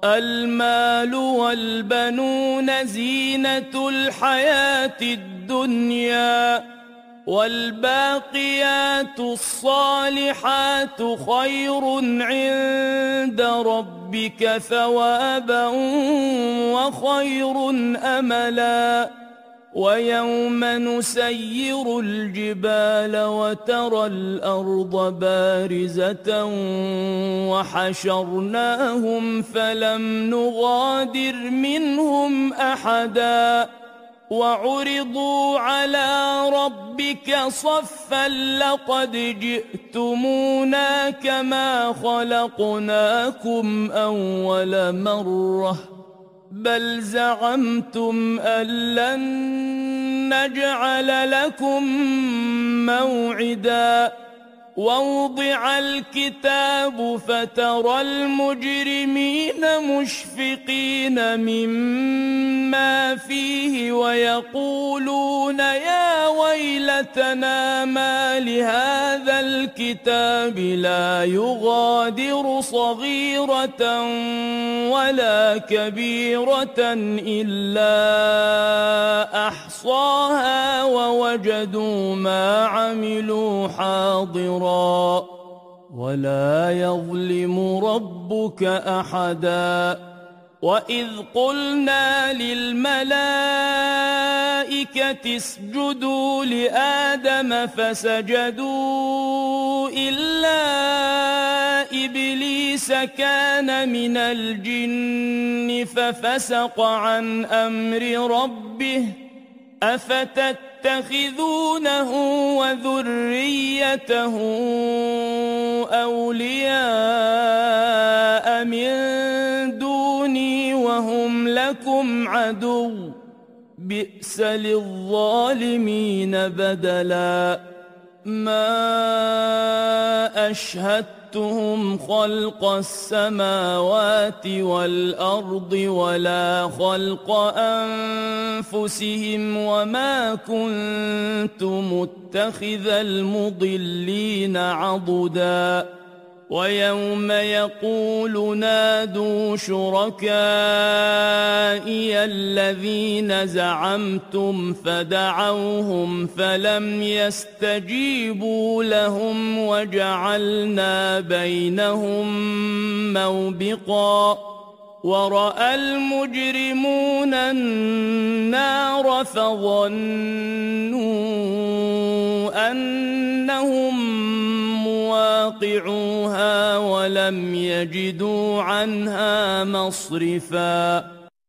المال والبنون زينة الحياة الدنيا، والباقيات الصالحات خير عند ربك ثوابا وخير أملا. ويوم نسير الجبال وترى الأرض بارزة وحشرناهم فلم نغادر منهم أحدا، وعرضوا على ربك صفا لقد جئتمونا كما خلقناكم أول مرة بل زعمتم أن لن نجعل لكم موعدا. ووضع الكتاب فترى المجرمين مشفقين مما فيه ويقولون يا ويلتنا ما لهذا الكتاب لا يغادر صغيرة ولا كبيرة إلا أحصاها ووجدوا ما عملوا حاضرا ولا يظلم ربك أحدا. وإذ قلنا للملائكة اسجدوا لآدم فسجدوا إلا إبليس كان من الجن ففسق عن أمر ربه أفتتخذونه وذريته أولياء من دوني وهم لكم عدو بئس للظالمين بدلا. ما أشهدتهم خلق السماوات والأرض ولا خلق أنفسهم وما كنت متخذ المضلين عضدا. ويوم يقول نادوا شركائي الذين زعمتم فدعوهم فلم يستجيبوا لهم وجعلنا بينهم موبقا. ورأى المجرمون النار فظنوا أنهم مواقعوها ولم يجدوا عنها مصرفا.